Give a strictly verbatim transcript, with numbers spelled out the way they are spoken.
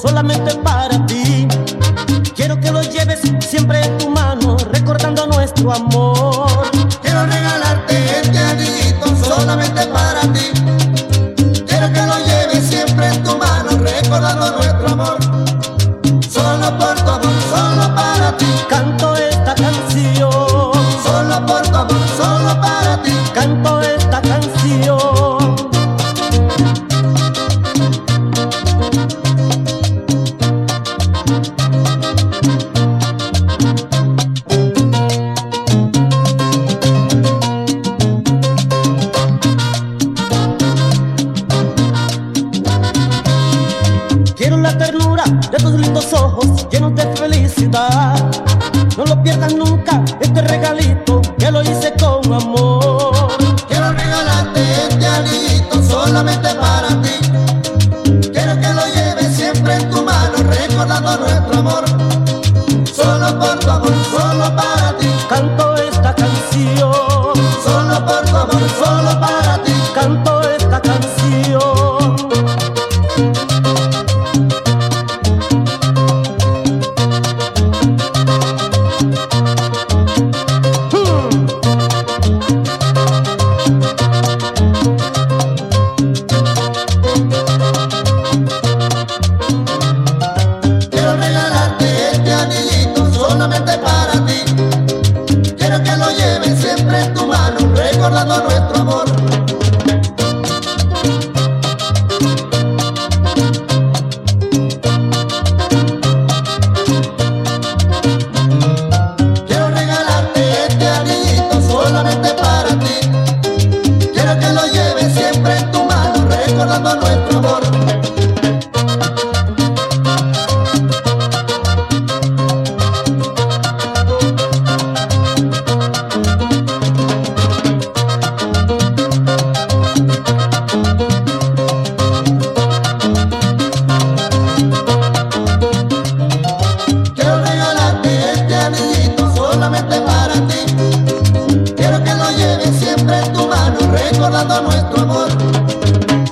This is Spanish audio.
solamente para ti. Quiero que lo lleves siempre en tu mano, recordando nuestro amor. Quiero regalarte este anillito solamente para ti. Quiero que lo lleves siempre en tu mano, recordando nuestro amor. Solo por tu amor, solo para ti. Canto esta canción. Solo por tu amor, solo para ti. Canto esta canción. Quiero la ternura de tus lindos ojos llenos de felicidad. No lo pierdas nunca, este regalito que lo hice con amor. Quiero regalarte este anillito solamente para ti. Quiero que lo lleves siempre en tu mano, recordando nuestro amor. Solo por tu amor, solo para ti. Canto esta canción. Solo por tu amor, solo para ti. Canto esta canción. Quiero regalarte este anillito solamente para ti. Quiero que lo lleves siempre en tu mano, recordando nuestro amor. Quiero regalarte este anillito solamente para ti. Quiero que lo lleves siempre en tu mano, recordando nuestro amor. Quiero regalarte este anillito solamente para ti. Quiero que lo lleves siempre en tu mano, recordando nuestro amor.